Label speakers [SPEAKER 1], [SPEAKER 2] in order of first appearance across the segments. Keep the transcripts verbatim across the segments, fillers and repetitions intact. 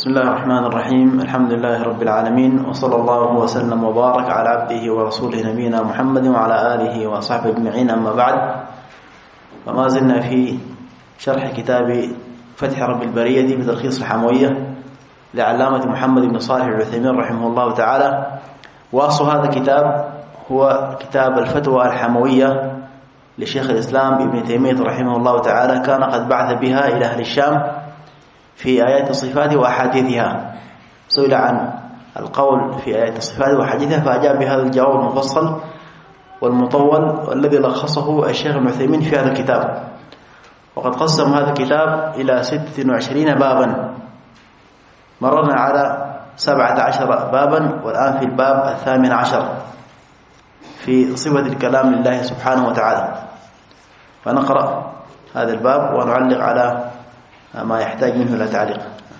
[SPEAKER 1] بسم الله الرحمن الرحيم. الحمد لله رب العالمين، وصلى الله وسلم وبارك على عبده ورسوله نبينا محمد وعلى آله وصحبه أجمعين. أما بعد، وما زلنا في شرح كتاب فتح رب البرية بتلخيص الحموية لعلامة محمد بن صالح العثيمين رحمه الله تعالى. وأصل هذا الكتاب هو كتاب الفتوى الحموية لشيخ الإسلام ابن تيمية رحمه الله تعالى، كان قد بعث بها إلى أهل الشام في آيات الصفات وأحاديثها. سئل عن القول في آيات الصفات وأحاديثها فأجاب بهذا الجواب المفصل والمطول، والذي لخصه الشيخ ابن عثيمين في هذا الكتاب. وقد قسم هذا الكتاب إلى ستة وعشرين بابا، مررنا على سبعة عشر بابا، والآن في الباب الثامن عشر في صفة الكلام لله سبحانه وتعالى. فنقرأ هذا الباب ونعلق على ما يحتاج منه إلى تعليق.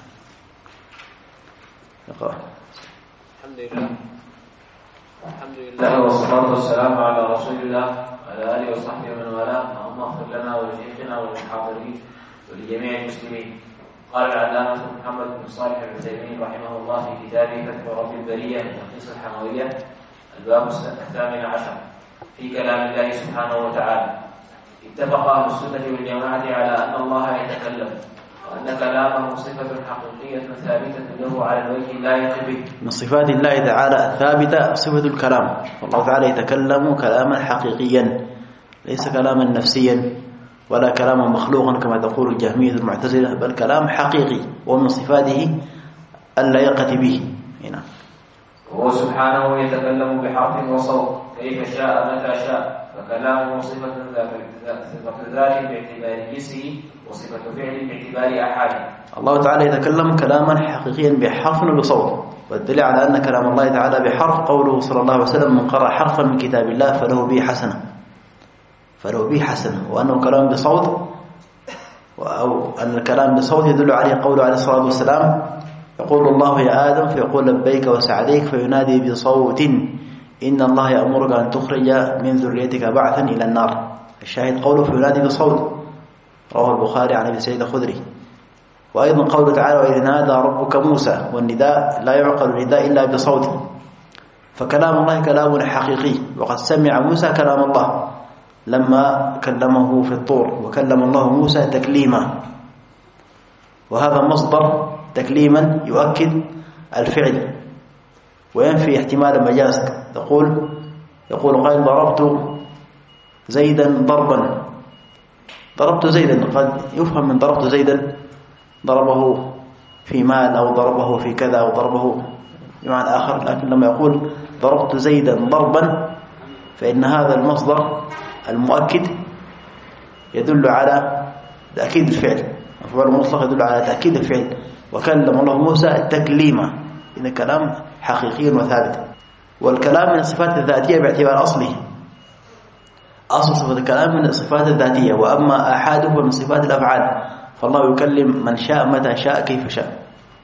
[SPEAKER 2] الحمد لله الحمد لله والصلاة والسلام على رسول الله وعلى آله وصحبه ومن والاه. اللهم اغفر لنا ولشيخنا وللحاضرين ولجميع المسلمين. قال العلامة محمد بن صالح العثيمين رحمه الله في كتابه فتح رب البرية تلخيص الحموية، الباب الثامن عشر في كلام الله سبحانه وتعالى. اتفق أهل السنة والجماعة على أن الله يتكلم، وأن كلامه صفة حقيقية ثابتة له على الوجه اللائق به.
[SPEAKER 1] من صفات الله تعالى الثابتة صفة الكلام، والله تعالى يتكلم كلاما حقيقيا، ليس كلاما نفسيا ولا كلاما مخلوقا كما تقول الجهمية المعتزلة، بل كلام حقيقي ومن صفاته اللائقة به. هنا
[SPEAKER 2] وهو سبحانه يتكلم بحرف وصوت كيف شاء متى شاء، فكلامه صفة ذات باعتبار جنسه وصفة فعل باعتبار أحاده.
[SPEAKER 1] الله تعالى يتكلم كلاما حقيقيا بحرف وبصوت، والدليل على أن كلام الله تعالى بحرف قوله صلى الله عليه وسلم: من قرأ حرفا من كتاب الله فله به حسنة، فله به حسنة. وأنه كلام بصوت، أو أن الكلام بصوت يدل عليه قوله عليه الصلاة والسلام: يقول الله يا آدم فيقول لبيك وسعديك، فينادي بصوت: إن الله يأمرك أن تخرج من ذريتك بعثا إلى النار. الشاهد قوله فينادي بصوت، رواه البخاري عن أبي سعيد الخدري. وأيضا قوله تعالى: وإذ نادى ربك موسى، والنداء لا يعقل النداء إلا بصوت. فكلام الله كلام حقيقي، وقد سمع موسى كلام الله لما كلمه في الطور، وكلم الله موسى تكليما. وهذا مصدر تكليما يؤكد الفعل وينفي احتمال المجاز. تقول يقول قائل: ضربت زيدا ضربا، ضربت زيدا قد يفهم من ضربت زيدا ضربه في مال أو ضربه في كذا أو ضربه بمعنى آخر، لكن لما يقول ضربت زيدا ضربا فإن هذا المصدر المؤكد يدل على تأكيد الفعل، مفعول مطلق يدل على تأكيد الفعل. وكلم الله موسى تكليما، إن كلام حقيقي وثابت. والكلام من الصفات الذاتية باعتبار أصله، أصل صفة الكلام من الصفات الذاتية، وأما أحاده من صفات الأفعال، فالله يكلم من شاء متى شاء كيف شاء،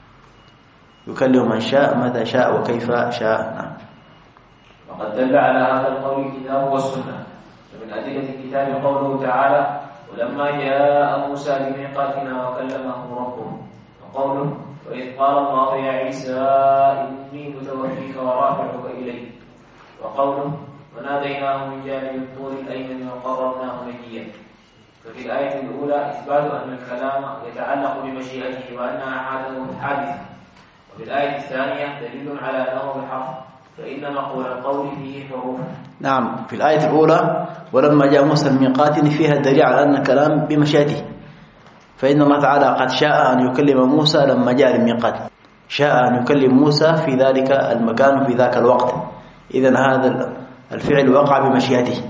[SPEAKER 1] يكلم من شاء متى شاء وكيف شاء. نعم.
[SPEAKER 2] وقد دل على هذا القول الكتاب والسنة. ومن أدلة الكتاب قوله تعالى: ولما جاء موسى لميقاتنا وكلمه ربه، وقوله: وإذ قال الله يا عيسى إني متوفيك ورافعك إلي، وقوله: وناديناه من جانب الطور الأيمن وقربناه نجيا. ففي الآية الأولى إثبات أن الكلام يتعلق بمشيئته وأنها حادثة حادثة، وفي الآية الثانية دليل على أنه بحرف، فإن مقول القول فيه حروف.
[SPEAKER 1] نعم، في الآية الأولى ولما جاء موسى لميقاتنا فيها الدليل على أن الكلام بمشيئته، فإن الله تعالى قد شاء أن يكلم موسى لما جاء للميقات، شاء أن يكلم موسى في ذلك المكان في ذاك الوقت. إذن هذا الفعل وقع بمشيئته.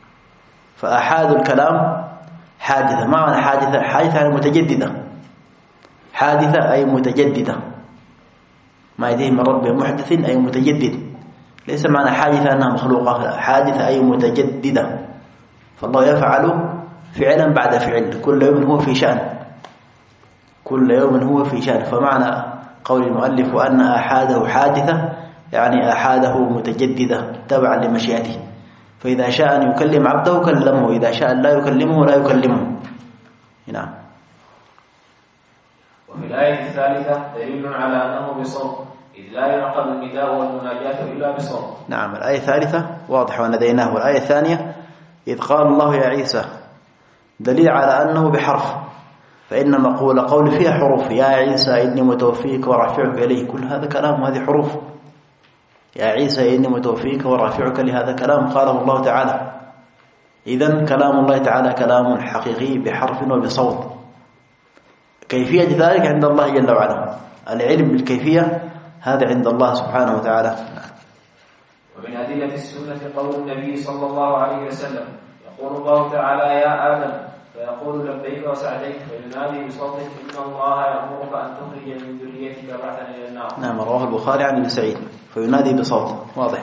[SPEAKER 1] فأحاد الكلام حادثة. معنى حادثة؟ حادثة يعني متجددة، حادثة أي متجددة، ما يديه من رب محدث أي متجدد. ليس معنى حادثة أنها مخلوقة، حادثة أي متجددة. فالله يفعل فعلا بعد فعل، كل يوم هو في شأن، كل يوم هو في شأن. فمعنى قول المؤلف وأن أحاده حادثة يعني أحاده متجددة تبعا لمشيئته. فإذا شاء أن يكلم عبده كلمه، إذا شاء لا يكلمه لا يكلمه. نعم.
[SPEAKER 2] وفي الآية الثالثة دليل على أنه بصوت، إذ لا يعقد النداء والمناجاة إلا بصوت.
[SPEAKER 1] نعم، الآية الثالثة واضح وناديناه. والآية الثانية إذ قال الله يا عيسى دليل على أنه بحرف، فإن مقول قول فيها حروف، يا عيسى إني متوفيك ورافعك إليه، كل هذا كلام هذه حروف. يا عيسى إني متوفيك ورافعك، لهذا كلام قاله الله تعالى. إذن كلام الله تعالى كلام حقيقي بحرف وبصوت. كيفية ذلك عند الله جل وعلا، العلم بالكيفية هذا عند الله سبحانه وتعالى.
[SPEAKER 2] ومن أدلة السنة قول النبي صلى الله عليه وسلم يقول الله تعالى يا آدم فيقول لبيك وسعديك، فينادي بصوت إن الله يأمرك أن تخرج من ذريتك بعثا إلى النار. نعم،
[SPEAKER 1] رواه البخاري عن ابن سعيد، فينادي بصوت واضح.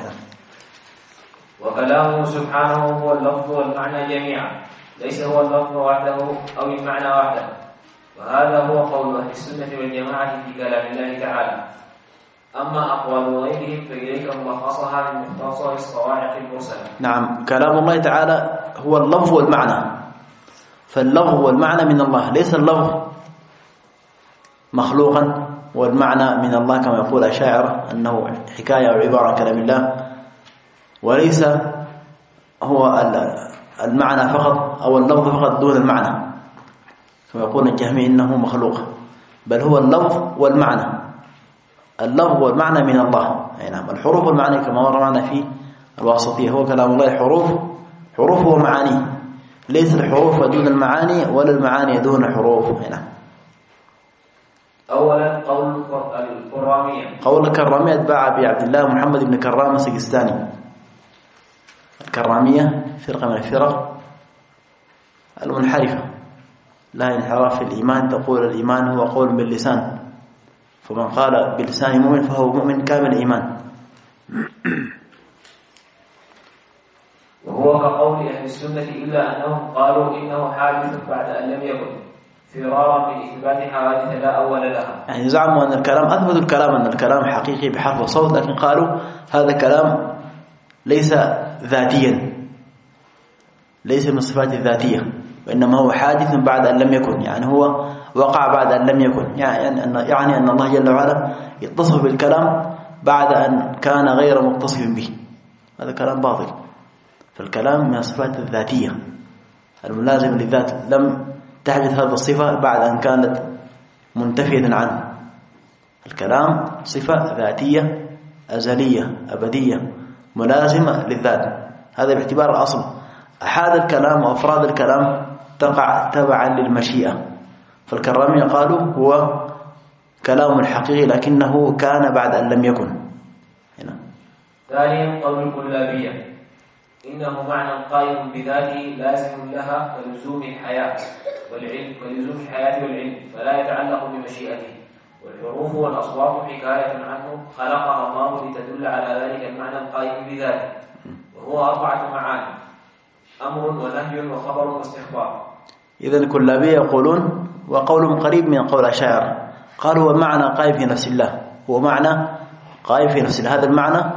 [SPEAKER 2] وكلامه سبحانه هو اللفظ والمعنى جميعا، ليس هو اللفظ وحده أو المعنى وحده، وهذا هو قول أهل السنة والجماعة في كلام الله تعالى. أما أقوال غيرهم فإليك ملخصها من مختصر الصواعق المرسلة.
[SPEAKER 1] نعم، كلام الله تعالى هو اللفظ والمعنى، فاللفظ والمعنى من الله، ليس اللفظ مخلوقا والمعنى من الله كما يقول الشاعر أنه حكاية أو عبارة عن كلام الله، وليس هو المعنى فقط أو اللفظ فقط دون المعنى كما يقول الجهمي إنه مخلوق، بل هو اللفظ والمعنى. اللفظ والمعنى من الله. نعم، الحروف والمعاني كما مر معنا في الواسطية هو كلام الله حروف حروف ومعاني، ليس الحروف دون المعاني ولا المعاني دون الحروف. نعم.
[SPEAKER 2] أولا قول الكرامية.
[SPEAKER 1] قول الكرامية اتباع أبي عبد الله محمد بن كرام السجستاني. الكرامية فرقة من الفرق المنحرفة، لا انحراف في الإيمان، تقول الإيمان هو قول باللسان، فمن قال بلسان مؤمن فهو مؤمن كامل الإيمان.
[SPEAKER 2] وهو كقول أهل السنة إلا أنهم قالوا إنه حادث بعد أن لم يكن، فرارا من إثبات حوادث لا أول لها.
[SPEAKER 1] يعني زعموا أن الكلام، أثبتوا الكلام أن الكلام حقيقي بحرف وصوت، لكن قالوا هذا كلام ليس ذاتيا، ليس من الصفات الذاتية، وإنما هو حادث بعد أن لم يكن، يعني هو وقع بعد أن لم يكن، يعني أن, يعني أن الله جل وعلا يتصف بالكلام بعد أن كان غير متصف به. هذا كلام باطل. فالكلام من الصفات الذاتية الملازمة للذات، لم تحدث هذه الصفة بعد أن كانت منتفية عنه. الكلام صفة ذاتية أزلية أبدية ملازمة للذات، هذا باعتبار الأصل. أحاد الكلام وأفراد الكلام تقع تبعا للمشيئة. فالكرامية قالوا هو كلام حقيقي لكنه كان بعد أن لم يكن. هنا.
[SPEAKER 2] ثانيا قول الكلابية إنه معنى قائم بذاته لازم لها ولزوم الحياة والعلم ولزوم الحياة والعلم، فلا يتعلق بمشيئته. والحروف والأصوات حكاية عنه خلقها الله لتدل على ذلك المعنى القائم بذاته، وهو أربعة معاني: أمر ونهي وخبر واستخبار.
[SPEAKER 1] إذن الكلابية يقولون وقولهم قريب من قول الشاعر، قالوا هو معنى قائم في نفس الله، هو معنى قائم في نفس الله. هذا المعنى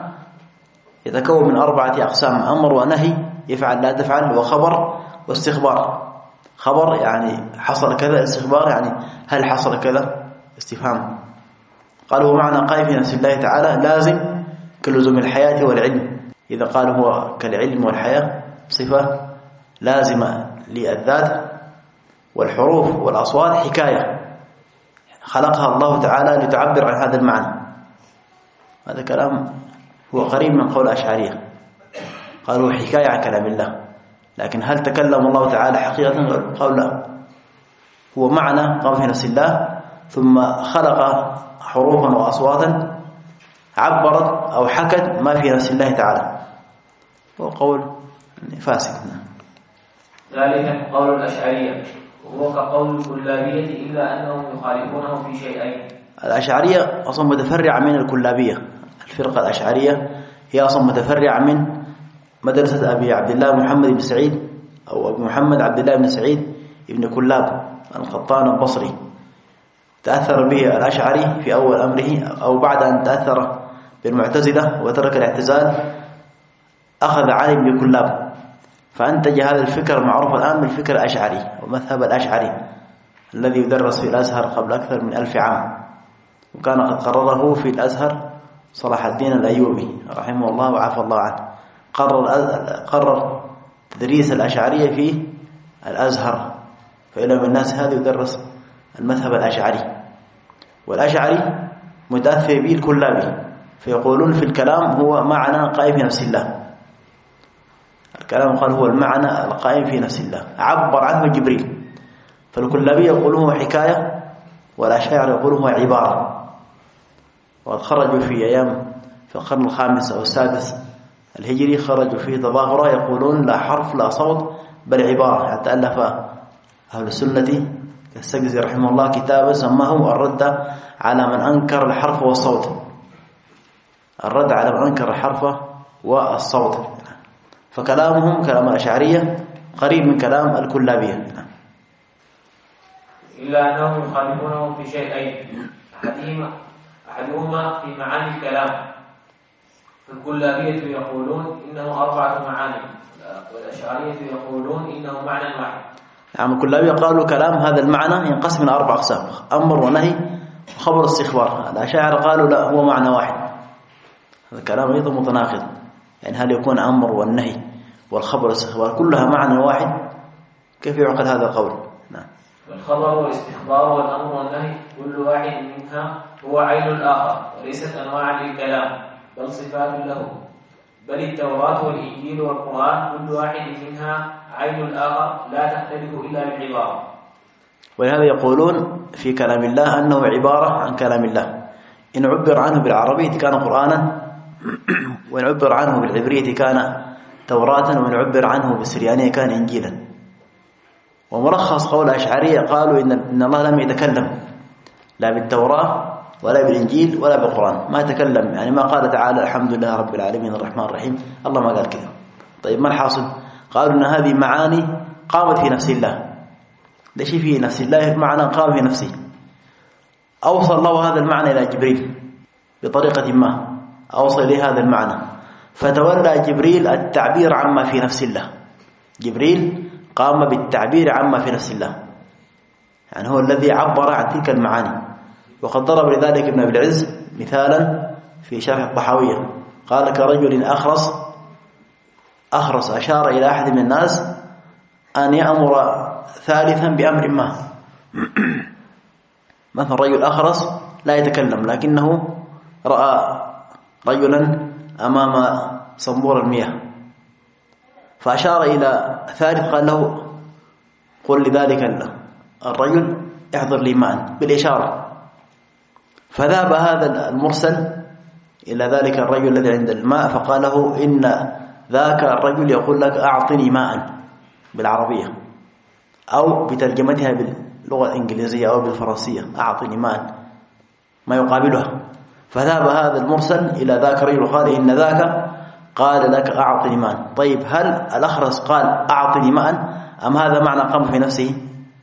[SPEAKER 1] يتكون من أربعة أقسام: أمر ونهي، يفعل لا تفعل، وخبر واستخبار. خبر يعني حصل كذا، استخبار يعني هل حصل كذا، استفهام. قالوا هو معنى قائم في نفس الله تعالى لازم كلزوم الحياة والعلم. إذا قالوا هو كالعلم والحياة صفة لازمة للذات، والحروف والأصوات حكاية خلقها الله تعالى لتعبر عن هذا المعنى. هذا كلام هو قريب من قول الأشعرية، قالوا حكاية عن كلام الله، لكن هل تكلم الله تعالى حقيقة؟ قالوا لا، هو معنى قام في نفس الله ثم خلق حروفا وأصواتا عبرت أو حكت ما في نفس الله تعالى، هو قول فاسد.
[SPEAKER 2] ثالثا قول الأشعرية وهو كقول الكلابية إلا أنهم يخالفونه في شيئين.
[SPEAKER 1] الأشعرية أصلا متفرعة من الكلابية. الفرقة الأشعرية هي أصلا متفرعة من مدرسة أبي عبد الله محمد بن سعيد أو أبي محمد عبد الله بن سعيد ابن كلاب القطان البصري. تأثر به الأشعري في أول أمره، أو بعد أن تأثر بالمعتزلة وترك الاعتزال أخذ عن ابن كلاب، فأنتج هذا الفكر المعروف الآن بالفكر الأشعري ومذهب الأشعري الذي يدرس في الأزهر قبل أكثر من ألف عام، وكان قد قرره في الأزهر صلاح الدين الأيوبي رحمه الله وعافى الله عنه. قرر قرر تدريس الأشعرية في الأزهر، فإلى من الناس هذا يدرس المذهب الأشعري، والأشعري متأثر به الكلابي، فيقولون في الكلام هو معنى قائم في نفس الله. الكلام قال هو المعنى القائم في نفس الله، عبر عنه جبريل. فالكلابي يقول هو حكاية، والأشاعرة يقول هو عبارة. وقد خرجوا في أيام في القرن الخامس أو السادس الهجري، خرجوا فيه تظاهرة يقولون لا حرف لا صوت بل عبارة، حتى ألف أهل السنة كالسجزي رحمه الله كتابا سماه الرد على من أنكر الحرف والصوت، الرد على من أنكر الحرف والصوت. فكلامهم كلام الأشعرية قريب من كلام الكلابية،
[SPEAKER 2] إلا أنهم يخالفونه في شيئين، أحدهما أحدهما في معاني الكلام، فالكلابية يقولون إنه أربعة معاني، والأشعرية يقولون إنه معنى واحد.
[SPEAKER 1] نعم، الكلابية قالوا كلام هذا المعنى ينقسم إلى أربع أقسام: أمر ونهي وخبر استخبار. الأشاعرة قالوا لا، هو معنى واحد. هذا الكلام أيضا متناقض، يعني هل يكون أمر والنهي والخبر والاستخبار كلها معنى واحد؟ كيف يعقل هذا القول؟ نعم.
[SPEAKER 2] والخبر والاستخبار والأمر والنهي كل واحد منها هو عين الآخر، وليست أنواعا للكلام بل صفات له. بل التوراة والإنجيل والقرآن كل واحد منها عين الآخر لا تختلف إلا بالعبارة.
[SPEAKER 1] ولهذا يقولون في كلام الله أنه عبارة عن كلام الله، إن عبر عنه بالعربية كان قرآنا، وإن عبر عنه بالعبرية كان توراة، وإن عبر عنه بالسريانية كان إنجيلا. وملخص قول الأشعرية قالوا إن, إن الله لم يتكلم لا بالتوراة ولا بالإنجيل ولا بالقرآن، ما تكلم، يعني ما قال تعالى الحمد لله رب العالمين الرحمن الرحيم، الله ما قال كذا. طيب ما الحاصل؟ قالوا إن هذه معاني قامت في نفس الله. ليش في نفس الله معنى قام في نفسه؟ أوصل الله هذا المعنى إلى جبريل بطريقة ما، أوصل إليه هذا المعنى، فتولى جبريل التعبير عما في نفس الله. جبريل قام بالتعبير عما في نفس الله، يعني هو الذي عبر عن تلك المعاني. وقد ضرب لذلك ابن أبي العز مثالا في شرح الطحاوية، قال كرجل أخرس أخرس أشار إلى أحد من الناس أن يأمر ثالثا بأمر ما. مثلا رجل أخرس لا يتكلم، لكنه رأى رجلا أمام صنبور المياه، فأشار إلى ثالث قال له قل لذلك الرجل احضر لي معا بالإشارة. فذهب هذا المرسل إلى ذلك الرجل الذي عند الماء فقال له إن ذاك الرجل يقول لك أعطني ماء بالعربية، أو بترجمتها باللغة الإنجليزية أو بالفرنسية أعطني ماء ما يقابلها. فذهب هذا المرسل إلى ذاك الرجل وقال إن ذاك قال لك أعطني ماء. طيب هل الأخرس قال أعطني ماء أم هذا معنى قام في نفسه؟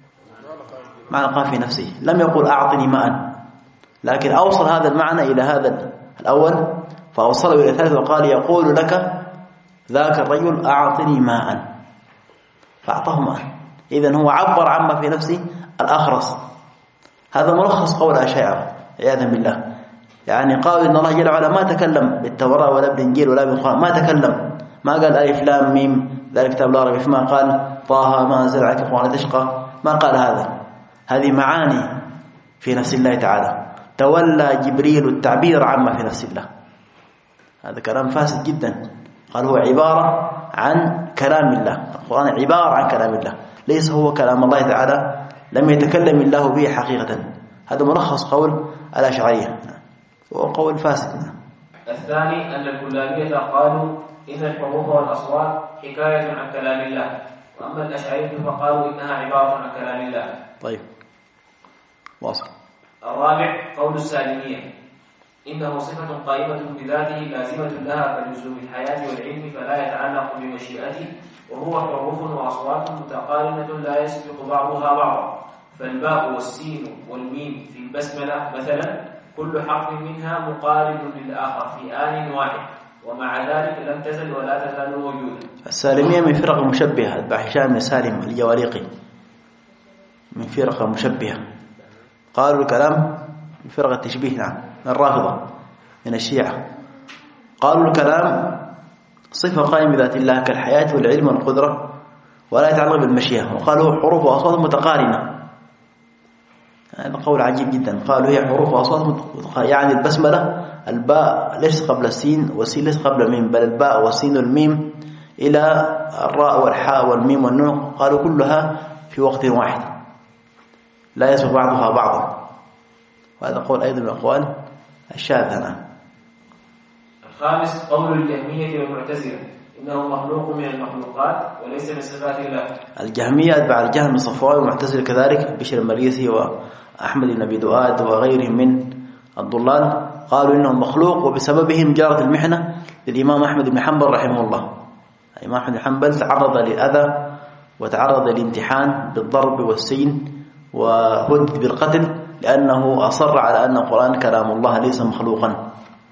[SPEAKER 1] معنى قام في نفسه، لم يقول أعطني ماء، لكن أوصل هذا المعنى إلى هذا الأول، فأوصله إلى الثالث وقال يقول لك ذاك الرجل أعطني ماء، فأعطاه ماء. إذن هو عبر عما في نفسه الأخرس. هذا ملخص قول الأشاعرة عياذا بالله، يعني قالوا إن الله جل وعلا ما تكلم بالتوراة ولا بالإنجيل ولا بالقرآن، ما تكلم، ما قال ألف لام ميم ذلك كتاب لا ريب فيه، ما قال طه ما أنزل عليك القرآن لتشقى، ما قال هذا. هذه معاني في نفس الله تعالى، تولى جبريل التعبير عما في نفس الله. هذا كلام فاسد جدا. قال هو عبارة عن كلام الله، القرآن عبارة عن كلام الله، ليس هو كلام الله تعالى، لم يتكلم الله به حقيقة. هذا ملخص قول الأشعرية، وهو قول فاسد.
[SPEAKER 2] الثاني أن الكلابية قالوا إن الحروف والأصوات حكاية عن كلام الله، وأما الأشعرية فقالوا إنها عبارة عن كلام الله.
[SPEAKER 1] طيب واصل.
[SPEAKER 2] الرابع قول السالمية إنه صفة قائمة بذاته لازمة لها كلزوم الحياة والعلم، فلا يتعلق بمشيئته، وهو حروف وأصوات متقارنة لا يسبق بعضها بعضا. فالباء والسين والميم في البسملة مثلا كل حرف منها مقارن للآخر في آن واحد، ومع ذلك لم تزل ولا تزال موجودة.
[SPEAKER 1] السالمية من فرق المشبهة، أتباع هشام بن سالم الجواليقي، من فرقة مشبهة، قالوا الكلام من فرقة تشبيه، نعم، من الرافضة من الشيعة. قالوا الكلام صفة قائمة بذات الله كالحياة والعلم والقدرة ولا يتعلق بالمشيئة، وقالوا حروف وأصوات متقارنة. هذا قول عجيب جدا. قالوا هي حروف وأصوات متقارنة، يعني البسملة الباء ليس قبل السين والسين ليس قبل الميم، بل الباء والسين والميم إلى الراء والحاء والميم والنون، قالوا كلها في وقت واحد لا يسبق بعضها بعضا. وهذا قول أيضا من الأقوال الشاذة. نعم.
[SPEAKER 2] الخامس قول الجهمية والمعتزلة إنه مخلوق من المخلوقات وليس من صفات الله.
[SPEAKER 1] الجهمية أتبع الجهم الصفوي، والمعتزلة كذلك بشر المريسي وأحمد بن أبي دؤاد وغيرهم من الضلال قالوا إنه مخلوق، وبسببهم جرت المحنة للإمام أحمد بن حنبل رحمه الله. الإمام أحمد بن حنبل تعرض للأذى وتعرض للامتحان بالضرب والسجن وهدد بالقتل لأنه أصر على أن القرآن كلام الله ليس مخلوقا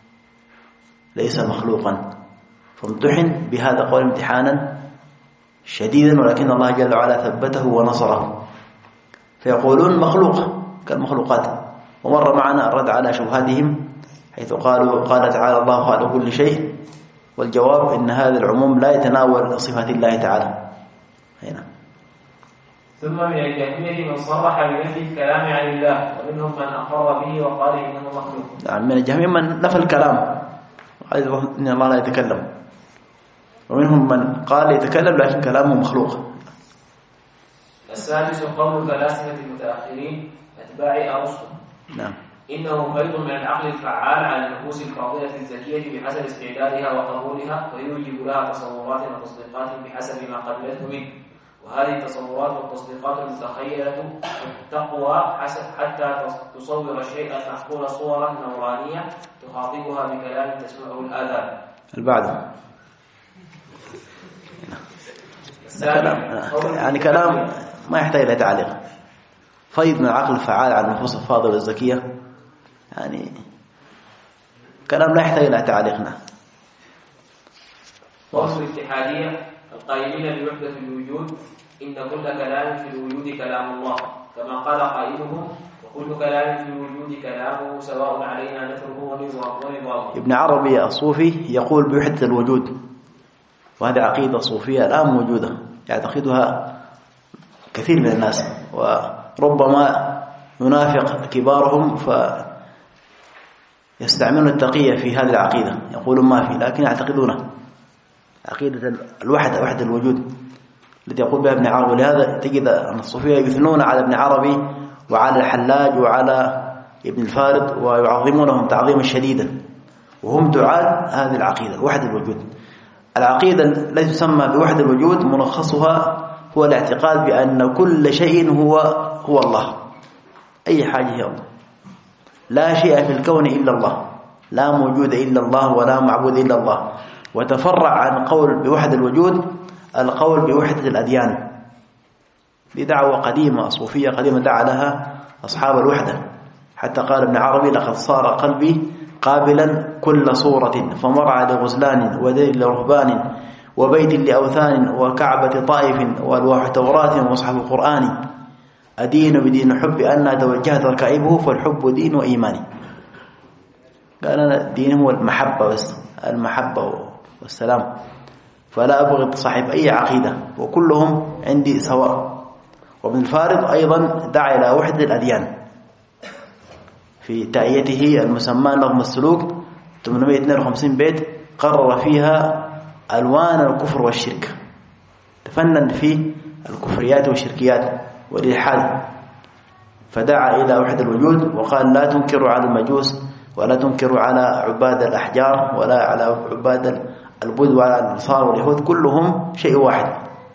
[SPEAKER 1] ليس مخلوقا فامتحن بهذا قول امتحانا شديدا، ولكن الله جل وعلا ثبته ونصره. فيقولون مخلوق كالمخلوقات. ومر معنا الرد على شبهاتهم حيث قالوا قال تعالى الله خالق كل شيء، والجواب إن هذا العموم لا يتناول صفات الله تعالى. هنا.
[SPEAKER 2] ثم من الجهمية من صرح بنفي الكلام عن الله، ومنهم من أقر به وقال إنه مخلوق.
[SPEAKER 1] نعم، من الجهمية من نفى الكلام قال إن الله لا يتكلم، ومنهم من قال يتكلم لكن كلامه مخلوق.
[SPEAKER 2] السادس قول فلاسفة المتأخرين أتباع أرسطو.
[SPEAKER 1] نعم.
[SPEAKER 2] إنه خيط من العقل الفعال على النفوس الفاضلة الزكية بحسب استعدادها وقبولها، ويوجب لها تصورات وتصديقات بحسب ما قبلته منه، وهذه التصورات والتصديقات المتخيلة تقوى حسب حتى تصور الشيء المحقول صورا نورانية تخاطبها بكلام تسمعه الآذان.
[SPEAKER 1] البعض كلام يعني كلام ما يحتاج إلى تعليق. فيض من العقل الفعال على النفوس الفاضلة الزكية، يعني كلام لا يحتاج إلى تعليقنا.
[SPEAKER 2] وصف الاتحادية القائلين بوحدة الوجود إن كل كلام في الوجود كلام الله، كما قال قائلهم وكل كلام في الوجود كلامه سواء علينا نثره ونظامه. ابن
[SPEAKER 1] عربي الصوفي يقول بوحدة الوجود، وهذه عقيدة صوفية الآن موجودة يعتقدها كثير من الناس، وربما ينافق كبارهم فيستعملون التقية في هذه العقيدة، يقولون ما في لكن يعتقدونها عقيدة الوحدة، وحدة الوجود التي يقول بها ابن عربي. لهذا تجد أن الصوفية يثنون على ابن عربي وعلى الحلاج وعلى ابن الفارض ويعظمونهم تعظيما شديدا، وهم دعاة هذه العقيدة وحدة الوجود. العقيدة التي تسمى بوحدة الوجود ملخصها هو الاعتقاد بأن كل شيء هو هو الله، أي حاجة هي الله، لا شيء في الكون إلا الله، لا موجود إلا الله ولا معبود إلا الله. وتفرع عن قول بوحدة الوجود القول بوحدة الأديان، بدعوة قديمة صوفية قديمة دعا لها أصحاب الوحدة، حتى قال ابن عربي لقد صار قلبي قابلا كل صورة، فمرعى لغزلان ودير لرهبان وبيت لأوثان وكعبة طائف والواح توراة ومصحف قرآن، أدين بدين حب أن توجهت ركائبه فالحب دين وإيماني. قال أنا دين هو المحبة بس، المحبة والسلام، فلا أبغض صاحب أي عقيدة وكلهم عندي سواء. وابن الفارض أيضا دعا إلى وحدة الأديان في تأيته المسمى نظم السلوك ثمانمائة واثنين وخمسين بيت، قرر فيها ألوان الكفر والشرك، تفنن في الكفريات والشركيات والإلحاد، فدعا إلى وحدة الوجود وقال لا تنكروا على المجوس ولا تنكروا على عباد الأحجار ولا على عباد البوذ وعلى النصارى واليهود، كلهم شيء واحد.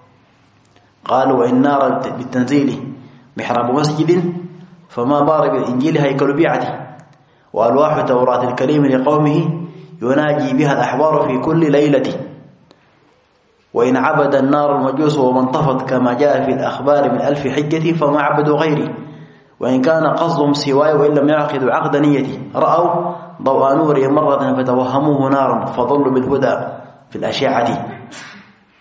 [SPEAKER 1] قالوا وإن نار بالتنزيل محراب مسجد فما بار بالإنجيل هيكل بيعته، وألواح توراة الكريم لقومه يناجي بها الأحبار في كل ليلة، وإن عبد النار المجوس ومن طفت كما جاء في الأخبار من ألف حجة فما عبدوا غيري، وإن كان قصدهم سواي وإن لم يعقدوا عقد نيتي، رأوا ضوء نوري مرة فتوهموه نارا فضلوا بالهدى في الأشعة.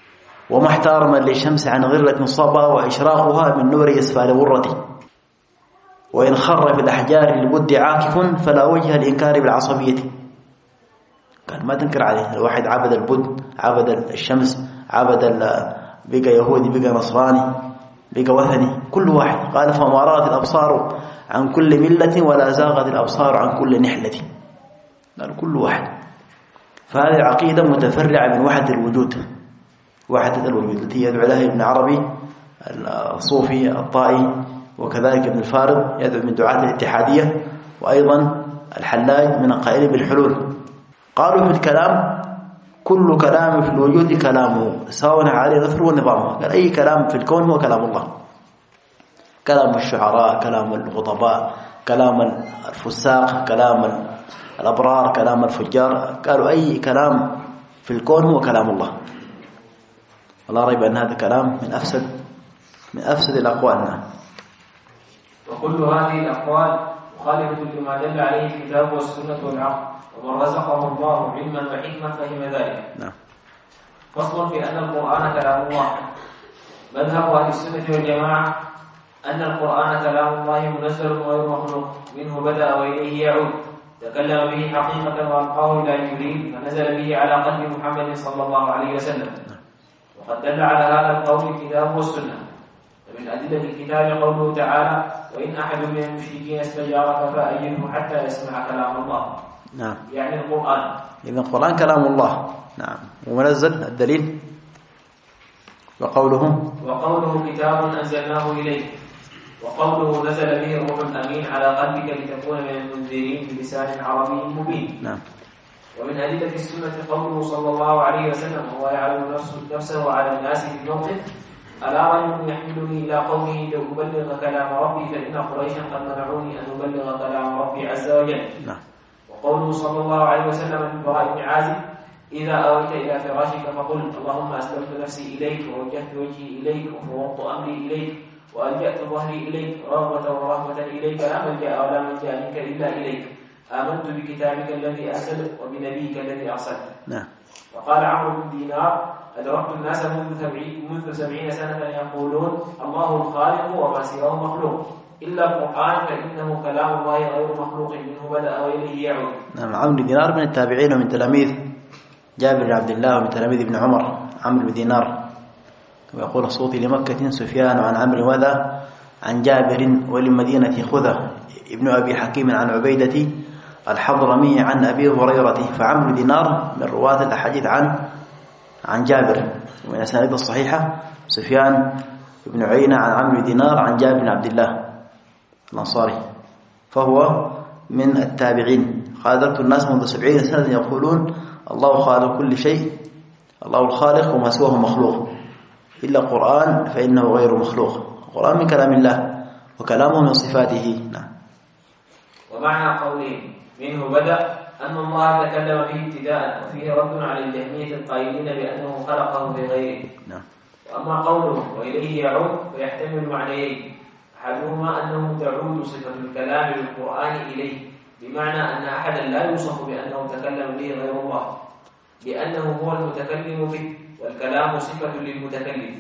[SPEAKER 1] وما احتار من للشمس عن غرة صبا وإشراقها من نور يسفى لغرتي وإن خر في الأحجار للبد عاكف فلا وجه الإنكار بالعصبية. كان ما تنكر عليه الواحد عبد البد، عبد الشمس، عبد بقى يهودي، بقى نصراني، بقى وثني، كل واحد. قال فما رأت الأبصار عن كل ملة ولا زاغت الأبصار عن كل نحلة. قال كل واحد. فهذه العقيدة متفرعة من وحدة الوجود، وحدة الوجود التي يدعو لها ابن عربي الصوفي الطائي، وكذلك ابن الفارض يدعو من دعاة الاتحادية، وأيضا الحلاج من القائلين بالحلول. قالوا في الكلام كل كلام في الوجود كلامه سواء عليه نثر ونظامه. قال أي كلام في الكون هو كلام الله، كلام الشعراء، كلام الخطباء، كلام الفساق، كلام الأبرار، كلام الفجار. قالوا أي كلام في الكون هو كلام الله. ولا ريب أن هذا كلام من أفسد من أفسد الأقوال.
[SPEAKER 2] وكل هذه الأقوال مخالفة لما دل عليه الكتاب والسنة والعقل، ومن رزقه الله علما وحكمة فهم ذلك.
[SPEAKER 1] نعم.
[SPEAKER 2] فصل في أن القرآن كلام الله. مذهب أهل السنة والجماعة أن القرآن كلام الله منزل غير مخلوق، منه بدأ وإليه يعود، تكلم به حقيقة وألقاه إلى جبريل فنزل به على قلب محمد صلى الله عليه وسلم. وقد دل على هذا القول الكتاب والسنة. ومن أدلة الكتاب قوله تعالى: وإن أحد من المشركين استجارك فأجره حتى يسمع كلام الله.
[SPEAKER 1] نعم.
[SPEAKER 2] يعني القرآن.
[SPEAKER 1] إذن القرآن كلام الله. نعم. ومنزل الدليل وقوله
[SPEAKER 2] وقوله كتاب أنزلناه إليك، وقوله نزل به الروح الأمين على قلبك لتكون من المنذرين بلسان عربي مبين.
[SPEAKER 1] نعم.
[SPEAKER 2] ومن أدلة السنة قوله صلى الله عليه وسلم: هو يعلم نفسه على الناس في موقف ألا رجل يحملني إلى قومه لأبلغ كلام ربي فإن قريشا قد منعوني أن أبلغ كلام ربي عز وجل.
[SPEAKER 1] نعم.
[SPEAKER 2] وقوله صلى الله عليه وسلم للبراء بن عازب: إذا أويت إلى فراشك فقل اللهم أسلمت نفسي إليك ووجهت وجهي إليك وفوضت أمري إليك وألجأت ظهري إليك رغبة ورهبة إليك لا ملجأ ولا ملجأ منك إلا إليك آمنت بكتابك الذي أرسلت وبنبيك الذي أرسلت.
[SPEAKER 1] نعم.
[SPEAKER 2] وقال عمرو بن دينار: أدركت الناس منذ سبعين سنة يقولون الله الخالق وما سواه مخلوق إلا القرآن فإنه كلام الله غير مخلوق منه بدأ وإليه يعود.
[SPEAKER 1] نعم. عمرو بن دينار من التابعين ومن تلاميذ جابر بن عبد الله ومن تلاميذ ابن عمر. عمرو بن دينار ويقول الصوتي لمكة سفيان عن عمرو وذا عن جابر وللمدينة خذة ابن أبي حكيم عن عبيدة الحضرمي عن أبي هريرة. فعمرو دينار من رواة الأحاديث عن عن جابر. ومن الأسانيد الصحيحة سفيان بن عيينة عن عمرو دينار عن جابر بن عبد الله الأنصاري، فهو من التابعين. خالدت الناس منذ سبعين سنة يقولون الله خالق كل شيء، الله الخالق وما سواه مخلوق إلا القرآن فإنه غير مخلوق. القرآن من كلام الله وكلامه من صفاته. نعم.
[SPEAKER 2] ومعنى قوله منه بدأ أن الله تكلم به ابتداء، وفيه رد على الجهمية القائلين بأنه خلقه بغيره.
[SPEAKER 1] نعم.
[SPEAKER 2] وأما قوله وإليه يعود فيحتمل معنيين: أحدهما أنه تعود صفة الكلام بالقرآن إليه، بمعنى أن أحدا لا يوصف بأنه تكلم به غير الله، لأنه هو المتكلم به والكلام صفة للمتكلم.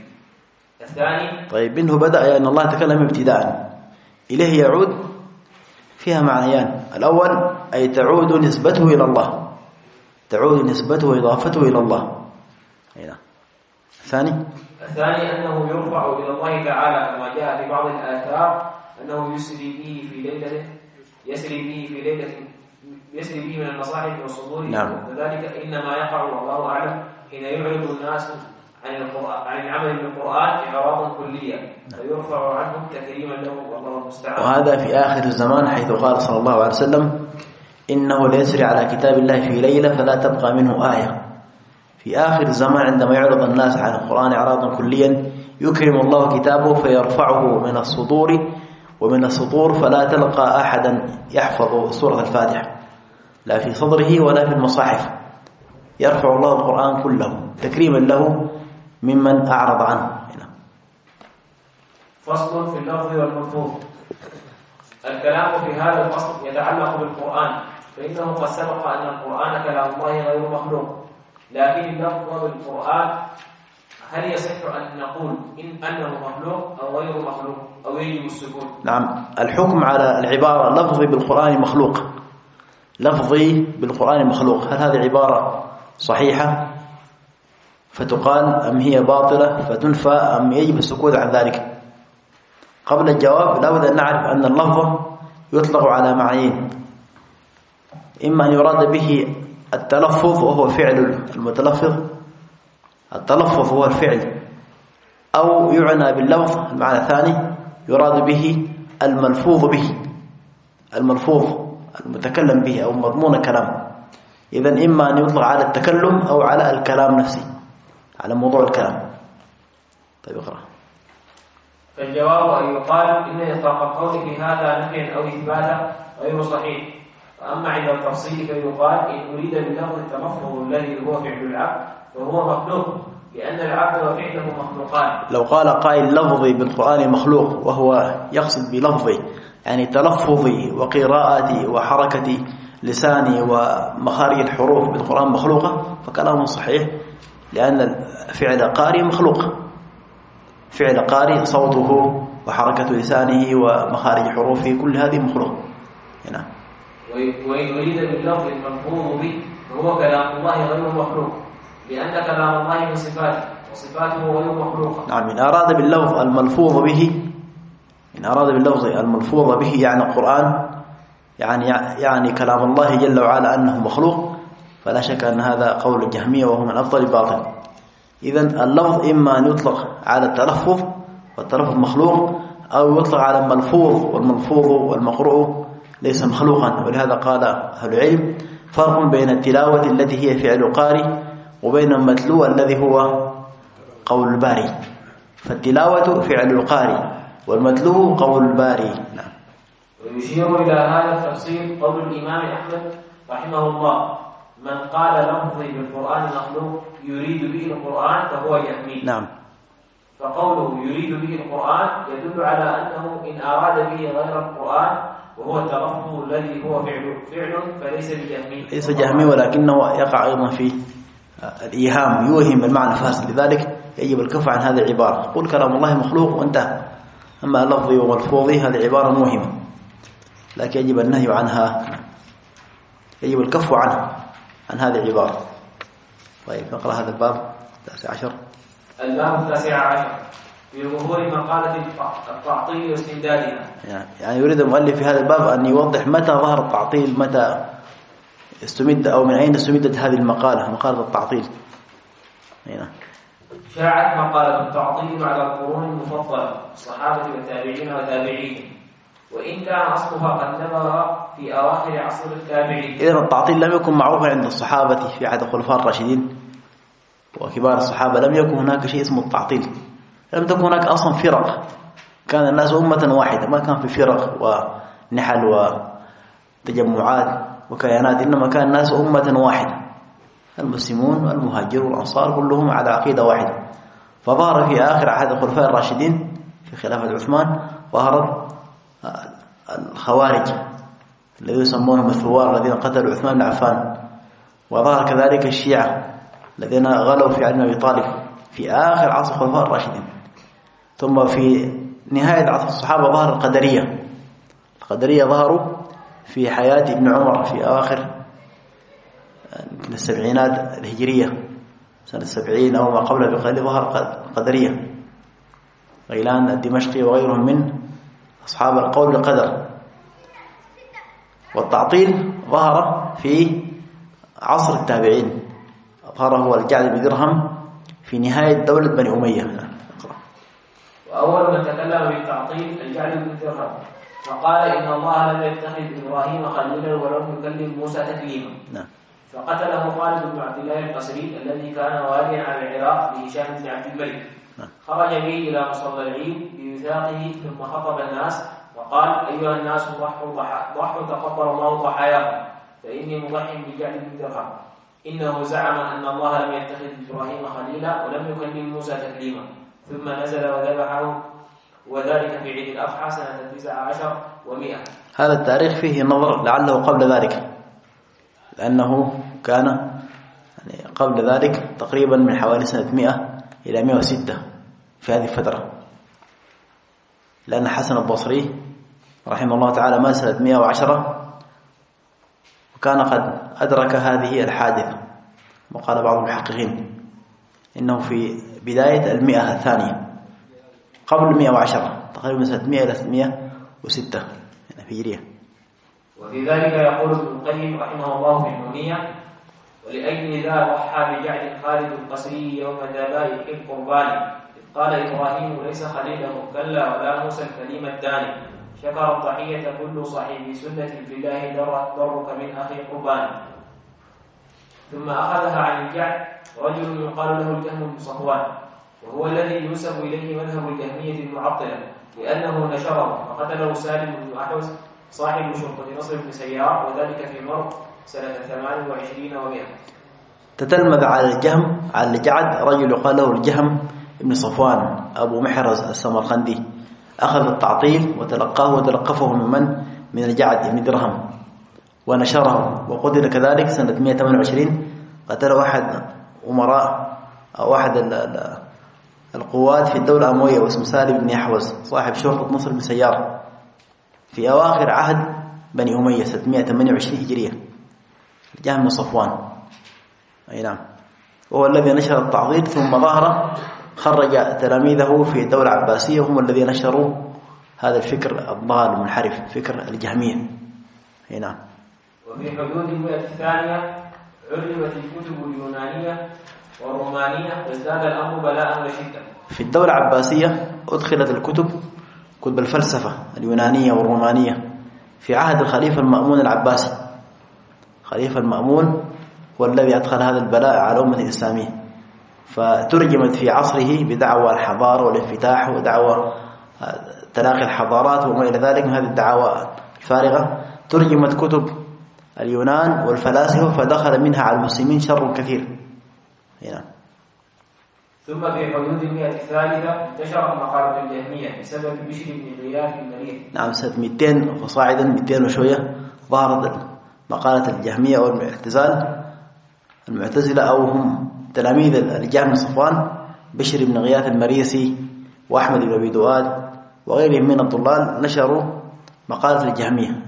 [SPEAKER 2] الثاني
[SPEAKER 1] طيب منه بدأ يعني الله تكلم ابتداء، إليه يعود فيها معنيان: الأول أي تعود نسبته إلى الله، تعود نسبته وإضافته إلى الله. هنا. الثاني
[SPEAKER 2] الثاني أنه يرفع إلى الله تعالى كما جاء في بعض الآثار أنه يسري به في ليلة يسري به في ليلة يسري به من المصاحف والصدور.
[SPEAKER 1] نعم.
[SPEAKER 2] وذلك إنما يقع والله أعلم حين يعرض الناس عن القرآن عن العمل بالقرآن إعراضا كليا فيرفع عنهم تكريما له والله المستعان.
[SPEAKER 1] وهذا في آخر الزمان حيث قال صلى الله عليه وسلم: إنه ليسري على كتاب الله في ليلة فلا تبقى منه آية. في آخر الزمان عندما يعرض الناس عن القرآن إعراضا كليا يكرم الله كتابه فيرفعه من الصدور ومن السطور، فلا تلقى أحدا يحفظ سورة الفاتحة لا في صدره ولا في المصاحف. يرفع الله القرآن كله تكريما له ممن أعرض عنه. هنا.
[SPEAKER 2] فصل في اللفظ والملفوظ. الكلام في هذا الفصل يتعلق بالقرآن، فإنه قد سبق أن القرآن كلام الله غير مخلوق، لكن اللفظ بالقرآن هل يصح أن نقول إن أنه مخلوق أو غير مخلوق أو يجب السكون؟
[SPEAKER 1] نعم، الحكم على العبارة لفظي بالقرآن مخلوق، لفظي بالقرآن مخلوق، هل هذه عبارة صحيحة فتقال أم هي باطلة فتنفى أم يجب السكوت عن ذلك؟ قبل الجواب لا بد أن نعرف أن اللفظ يطلق على معنيين، إما أن يراد به التلفظ وهو فعل المتلفظ، التلفظ هو الفعل، أو يعنى باللفظ المعنى الثاني يراد به الملفوظ به، الملفوظ المتكلم به أو مضمون الكلام. إذن إما أن يطلق على التكلم أو على الكلام نفسه، على موضوع الكلام. طيب اقرأ.
[SPEAKER 2] فالجواب أن يقال إن إطلاق القول في هذا نفيا أو إثباتا غير صحيح. وأما عند التفصيل فيقال إن أريد باللفظ التلفظ الذي هو فعل العبد فهو مخلوق، لأن العبد وفعله مخلوقان. لو
[SPEAKER 1] قال قائل لفظي بالقرآن مخلوق وهو يقصد بلفظي يعني تلفظي وقراءتي وحركتي لساني ومخارج الحروف بالقرآن مخلوقة فكلامه صحيح، لأن فعل قارئ مخلوق، فعل قارئ صوته وحركة لسانه ومخارج حروفه كل هذه مخلوق. نعم.
[SPEAKER 2] وإن أريد باللفظ الملفوظ به فهو كلام الله غير مخلوق، لأن كلام الله من صفاته وصفاته غير مخلوقة.
[SPEAKER 1] نعم، إن أراد باللفظ الملفوظ به إن أراد باللفظ الملفوظ به يعني القرآن، يعني يعني كلام الله جل وعلا أنه مخلوق، فلا شك أن هذا قول الجهمية وهو من أفضل الباطل. إذن اللفظ إما أن يطلق على التلفظ والتلفظ مخلوق، أو يطلق على الملفوظ والملفوظ والمقروء ليس مخلوقا. ولهذا قال أهل العلم فرق بين التلاوة التي هي فعل القارئ وبين المتلو الذي هو قول الباري. فالتلاوة فعل القارئ والمتلو قول الباري. نعم.
[SPEAKER 2] ويشير إلى هذا التفصيل قول الإمام أحمد رحمه الله: من قال لفظي بالقرآن مخلوق يريد به القرآن فهو جهمي.
[SPEAKER 1] نعم.
[SPEAKER 2] فقوله يريد به القرآن يدل على أنه إن أراد به غير القرآن وهو التلفظ الذي هو فعل فعل فليس بجهمي.
[SPEAKER 1] ليس جهمي، ولكنه يقع أيضا في الإيهام، يوهم المعنى الفاسد، لذلك يجب الكف عن هذه العبارة. قل كلام الله مخلوق وانتهى. أما لفظي وملفوظي هذه عبارة موهمة، لكن يجب النهي عنها، يجب الكف عنها عن هذه العبارة. طيب نقرأ هذا الباب التاسع عشر.
[SPEAKER 2] الباب التاسع عشر في ظهور مقالة التعطيل واستمدادها.
[SPEAKER 1] يعني يريد المؤلف في هذا الباب أن يوضح متى ظهر التعطيل، متى استمد أو من أين استمدت هذه المقالة، مقالة التعطيل. هنا
[SPEAKER 2] شاعت مقالة التعطيل بعد القرون المفضلة الصحابة والتابعين وتابعيهم، وإن كان أصلها قد نبغ في أواخر عصر التابعين.
[SPEAKER 1] إذن التعطيل لم يكن معروفا عند الصحابة في عهد الخلفاء الراشدين وكبار الصحابة، لم يكن هناك شيء اسمه التعطيل، لم تكن هناك أصلا فرق، كان الناس أمة واحدة، ما كان في فرق ونحل وتجمعات وكيانات، إنما كان الناس أمة واحدة، المسلمون والمهاجرون والأنصار كلهم على عقيدة واحدة. فظهر في آخر عهد الخلفاء الراشدين في خلافة عثمان ظهر الخوارج الذين يسمونهم الثوار الذين قتلوا عثمان بن عفان، وظهر كذلك الشيعة الذين غلوا في علي بن أبي طالب في آخر عصر الخلفاء الراشدين. ثم في نهاية عصر الصحابة ظهر القدرية. القدرية ظهروا في حياة ابن عمر في أواخر يمكن السبعينات الهجرية، سنة السبعين أو ما قبلها بقليل ظهر القدرية، غيلان الدمشقي وغيرهم من أصحاب القول بالقدر. والتعطيل ظهر في عصر التابعين، ظهر هو الجعد بن درهم في نهاية دولة بني أمية.
[SPEAKER 2] وأول من تكلم بالتعطيل الجعد بن درهم، فقال إن الله لم يتخذ إبراهيم خليلا ولم يكلم موسى تكليما. نعم. فقتله خالد بن عبد الله القسري الذي كان واليا على العراق لهشام بن عبد الملك. خرج به إلى مصلى العيد بوثاقه ثم خطب الناس وقال: أيها الناس ضحوا ضحوا تقبل الله ضحاياكم، فإني مضحي بجعد بن درهم. إنه زعم أن الله لم يتخذ إبراهيم خليلا ولم يكلم موسى تكليما، ثم نزل وذبحه، وذلك في عيد الأضحى سنة تسعة عشر ومئة.
[SPEAKER 1] هذا التاريخ فيه نظر، لعله قبل ذلك، لأنه كان يعني قبل ذلك تقريبا من حوالي سنة مئة إلى مئة وستة في هذه الفترة، لأن حسن البصري رحمه الله تعالى مات سنة مئة وعشرة، وكان قد أدرك هذه الحادثة. وقال بعض المحققين إنه في بداية المئة الثانية قبل مئة وعشرة، تقريبا سنة مئة إلى مئة وستة هجرية.
[SPEAKER 2] وفي ذلك يقول ابن القيم رحمه الله في النونية: ولأجل ذا ضحى بجعل خالد القسري يوم ذبائح القربان، إذ قال إبراهيم ليس خليله كلا ولا موسى الكليم الداني، شكر الضحية كل صاحب سنة في الله ضرك من أخي قربان. ثم أخذها عن الجعد رجل يقال له الجهم بن صفوان، وهو الذي ينسب إليه مذهب الجهمية المعطلة، لأنه نشره فقتله سالم بن أحوز صاحب شرطة نصر بن سيار، وذلك في مرو سنة ثمان وعشرين ومئة.
[SPEAKER 1] تتلمذ على الجهم على الجعد رجل يقال له الجهم بن صفوان أبو محرز السمرقندي، أخذ التعطيل وتلقاه وتلقفه ممن من الجعد بن درهم ونشره، وقتل كذلك سنة مئة وثمانية وعشرين. قتل واحد أمراء أو واحد القوات في الدولة الأموية واسمه سالم بن أحوز صاحب شرطة نصر بن سيار في أواخر عهد بني أمية سنة مئة وثمانية وعشرين هجرية. الجهم بن صفوان أي نعم، وهو الذي نشر التعطيل، ثم ظهر خرج تلاميذه في الدولة العباسية وهم الذين نشروا هذا الفكر الضال المنحرف، فكر الجهمية. أي نعم.
[SPEAKER 2] وفي حدود المئة الثانية علمت الكتب اليونانية والرومانية، وازداد الأمر بلاء وشدة.
[SPEAKER 1] في الدولة العباسية أدخلت الكتب كتب الفلسفة اليونانية والرومانية في عهد الخليفة المأمون العباسي. خليفة المأمون هو الذي أدخل هذا البلاء على الأمة الإسلامية، فترجمت في عصره بدعوى الحضارة والانفتاح ودعوى تلاقي الحضارات وما إلى ذلك من هذه الدعوى الفارغة. ترجمت كتب اليونان والفلاسفة فدخل منها على المسلمين شر كثير. هنا.
[SPEAKER 2] ثم في حدود المئة الثالثة انتشرت مقالة الجهمية بسبب بشر بن غياث المريض.
[SPEAKER 1] نعم، سنة مئتين وصاعدا مئتين وشوية ظهرت مقالة الجهمية أو الاعتزال. المعتزلة أو هم تلاميذ الجهم بن صفوان، بشر بن غياث المريسي وأحمد بن أبي دؤاد وغيرهم من الضلال، نشروا مقالة الجهمية.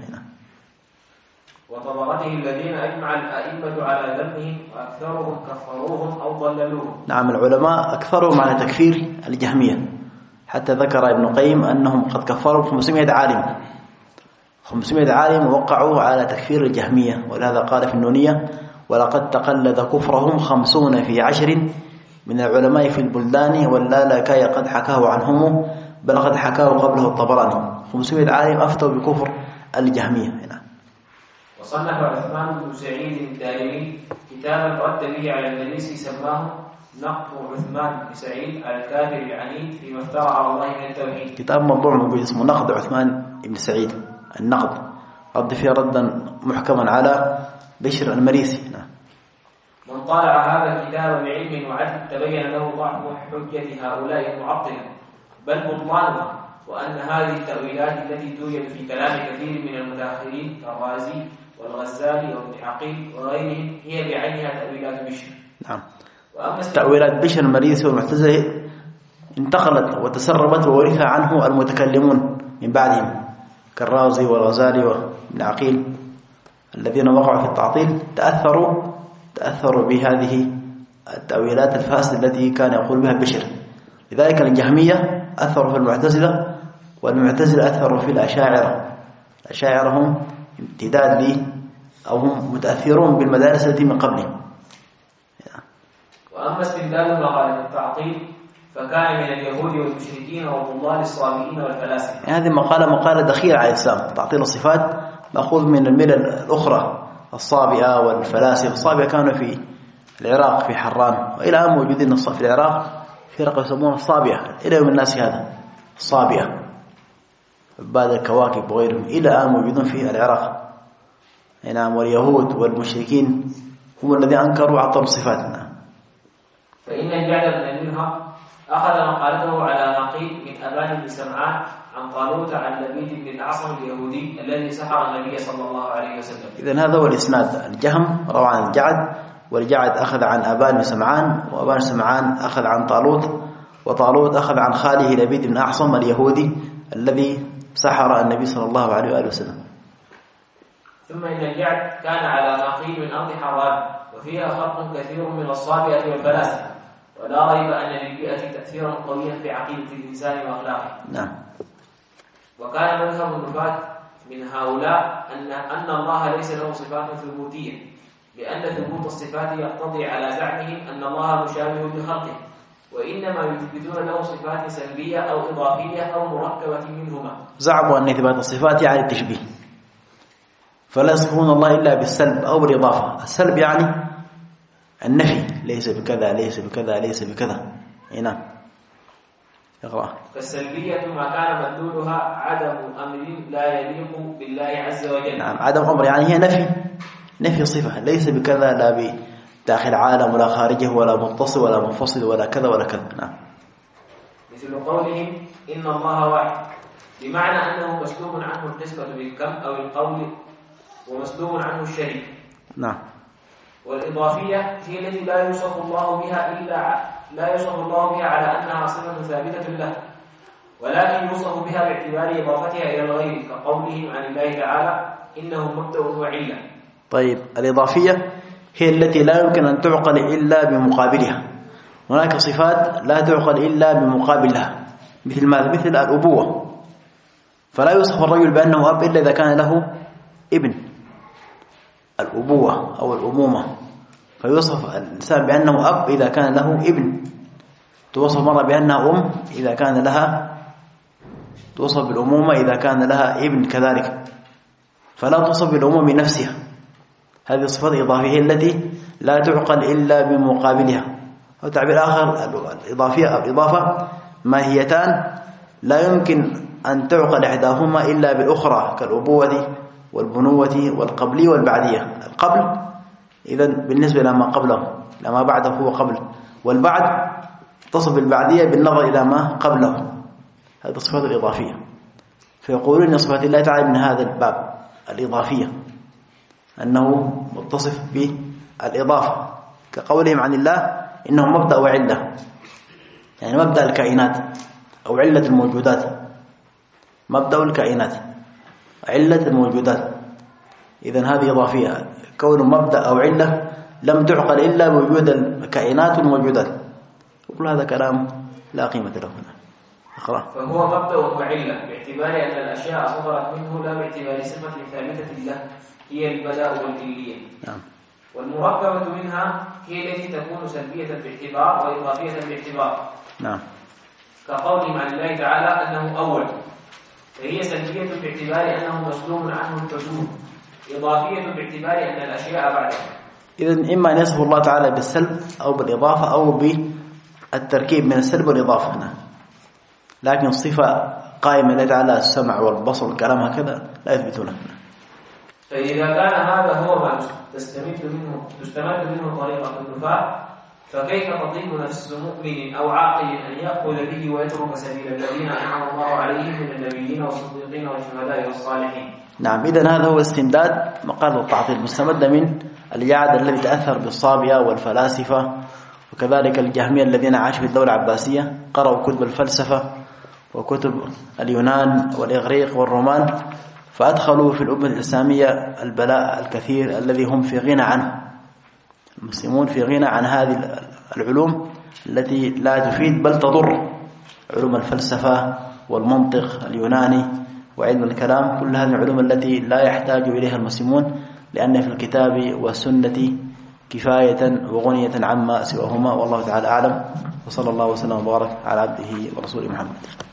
[SPEAKER 2] وطبقته الذين أجمع الأئمة على ذمهم، وأكثرهم كفروهم أو ضللوهم.
[SPEAKER 1] نعم، العلماء أكثرهم على تكفير الجهمية، حتى ذكر ابن القيم أنهم قد كفروا خمسمائة عالم خمسمائة عالم وقعوا على تكفير الجهمية. ولهذا قال في النونية: ولقد تقلد كفرهم خمسون في عشر من العلماء في البلدان، واللالكاي قد حكاه عنهم، بل قد حكاه قبله الطبراني. خمسمائة عالم أفتوا بكفر الجهمية. هنا.
[SPEAKER 2] وصنف عثمان بن سعيد الدارمي كتابا رد به على المريسي سماه نقد عثمان بن سعيد على الكافر العنيد فيما افترى على الله من التوحيد.
[SPEAKER 1] كتاب موضوع موجود اسمه نقد عثمان بن سعيد، النقد رد فيه ردا محكما على بشر المريسي.
[SPEAKER 2] من طالع هذا الكتاب بعلم وعدل تبين له ضعف حجة هؤلاء المعطلة بل بطلانها، وأن هذه التأويلات التي توجد في كلام كثير من المتأخرين كالرازي والغزالي وابن عقيل وغيرهم هي بعينها تأويلات بشر.
[SPEAKER 1] نعم. تأويلات بشر المريسي والمعتزلة انتقلت وتسربت وورثها عنه المتكلمون من بعدهم كالرازي والغزالي وابن عقيل الذين وقعوا في التعطيل، تأثروا تأثروا بهذه التأويلات الفاسدة التي كان يقول بها بشر. لذلك الجهمية أثروا في المعتزلة، والمعتزلة أثروا في الأشاعرة. الأشاعرة هم امتداد لي أو هم متأثرون بالمدارس التي من قبلهم.
[SPEAKER 2] وأما استمداد مقالة التعطيل فكان من اليهود والمشركين والضلال الصابئين والفلاسفة.
[SPEAKER 1] يعني هذه مقالة مقالة دخيلة على الإسلام. تعطيل الصفات مأخوذ من الملل الأخرى، الصابئة والفلاسفة. الصابئة كانوا في العراق في حران، وإلى الآن موجودين في العراق فرقة يسمونها الصابئة إلى يوم الناس هذا. الصابئة بعد الكواكب وغيرهم إلى الآن موجودون في العراق. نعم. واليهود والمشركين هم الذين أنكروا عطل الصفات. نعم.
[SPEAKER 2] فإن الجعد بن منها أخذ مقالته على نقيض من أبان بن سمعان عن طالوت عن لبيد بن الأعصم اليهودي الذي سحر النبي صلى الله عليه وسلم.
[SPEAKER 1] إذن هذا هو الإسناد. الجهم روى عن الجعد، والجعد أخذ عن أبان بن سمعان، وأبان سمعان أخذ عن طالوت، وطالوت أخذ عن خاله لبيد بن أعصم اليهودي الذي سحر النبي صلى الله عليه وآله وسلم.
[SPEAKER 2] ثم إن الجعد كان على ما قيل من أرض حران، وفيها خلق كثير من الصابئة والفلاسفة، ولا ريب أن للبيئة تأثيرا قويا في عقيدة الإنسان وأخلاقه.
[SPEAKER 1] نعم.
[SPEAKER 2] وكان مذهب النفاة من هؤلاء أن أن الله ليس له صفات ثبوتية، لأن ثبوت الصفات يقتضي على زعمهم أن الله مشابه لخلقه، وإنما يثبتون له صفات سلبية أو إضافية أو مركبة منهما.
[SPEAKER 1] زعموا أن إثبات الصفات يعني التشبيه، فلا يصفون الله إلا بالسلب أو بالإضافة. السلب يعني النفي، ليس بكذا ليس بكذا ليس بكذا. نعم. اقرأ.
[SPEAKER 2] فالسلبية ما كان مدلولها عدم أمر لا يليق بالله عز وجل.
[SPEAKER 1] نعم، عدم أمر يعني هي نفي، نفي صفة، ليس بكذا لا بداخل عالم ولا خارجه ولا متصل ولا منفصل ولا كذا ولا كذا. نعم.
[SPEAKER 2] مثل قولهم إن الله واحد، بمعنى أنه مسلوب عنه القسمة بالكم أو القول، ومسلوب عنه الشريك.
[SPEAKER 1] نعم.
[SPEAKER 2] والإضافية هي التي لا يوصف الله بها إلا لا يوصف الله بها على أنها صفة ثابتة له، ولكن يوصف بها باعتبار إضافتها إلى الغير، كقولهم عن الله تعالى إنه مبدأ وعلة.
[SPEAKER 1] طيب، الإضافية هي التي لا يمكن أن تعقل إلا بمقابلها. هناك صفات لا تعقل إلا بمقابلها، مثل ماذا؟ مثل الأبوة، فلا يوصف الرجل بأنه أب إلا إذا كان له ابن. الأبوة أو الأمومة، فيوصف الإنسان بأنه أب إذا كان له ابن. توصف مرة بأنها أم إذا كان لها، توصف بالأمومة إذا كان لها ابن كذلك، فلا توصف بالأمومة نفسها. هذه الصفات الإضافية التي لا تعقل إلا بمقابلها. أو تعبير آخر، الإضافية أو الإضافة ماهيتان لا يمكن أن تعقل إحداهما إلا بالأخرى، كالأبوة والبنوة والقبلية والبعدية. القبل إذن بالنسبة إلى ما قبله، إلى ما بعده هو قبل، والبعد تصف البعدية بالنظر إلى ما قبله. هذه الصفات الإضافية. فيقولون صفات الله تعالى من هذا الباب الإضافية أنه متصف بالإضافة، كقولهم عن الله إنه مبدأ وعلة، يعني مبدأ الكائنات أو علة الموجودات. مبدأ الكائنات، علة الموجودات. إذن هذه إضافية، كون مبدأ أو علة لم تعقل إلا بوجود الكائنات والموجودات. وكل هذا كلام لا قيمة له هنا. اقرأ.
[SPEAKER 2] فهو مبدأ وعلة باعتبار أن الأشياء صدرت منه، لا باعتبار صفة ثابتة له هي البداء والكلية.
[SPEAKER 1] نعم.
[SPEAKER 2] والمركبة منها هي التي تكون سلبية باعتبار وإضافية باعتبار.
[SPEAKER 1] نعم.
[SPEAKER 2] كقولهم عن الله تعالى أنه أول، فهي سلبية باعتبار أنه مسلوب عنه الحدود، إضافية باعتبار أن الأشياء بعده.
[SPEAKER 1] إذن إما أن يصف الله تعالى بالسلب أو بالإضافة أو بالتركيب من السلب والإضافة. نعم. لكن الصفة قائمة لله تعالى السمع والبصر والكلام هكذا لا يثبتونه.
[SPEAKER 2] فإذا كان هذا هو ما تستمد منه تستمد منه طريقة النفاة، فكيف تطيب نفس مؤمن أو عاقل أن يأخذ به ويترك سبيل الذين أنعم الله عليهم من النبيين والصديقين والشهداء والصالحين؟
[SPEAKER 1] نعم. إذن هذا هو استمداد مقال التعطيل، مستمد من الجعد الذي تأثر بالصابئة والفلاسفة، وكذلك الجهمية الذين عاشوا في الدولة العباسية، قرأوا كتب الفلسفة وكتب اليونان والإغريق والرومان، فأدخلوا في الأمة الإسلامية البلاء الكثير الذي هم في غنى عنه. المسلمون في غنى عن هذه العلوم التي لا تفيد بل تضر، علوم الفلسفة والمنطق اليوناني وعلم الكلام. كل هذه العلوم التي لا يحتاج إليها المسلمون، لأن في الكتاب والسنة كفاية وغنية عما سواهما. والله تعالى أعلم، وصلى الله وسلم وبارك على عبده ورسوله محمد.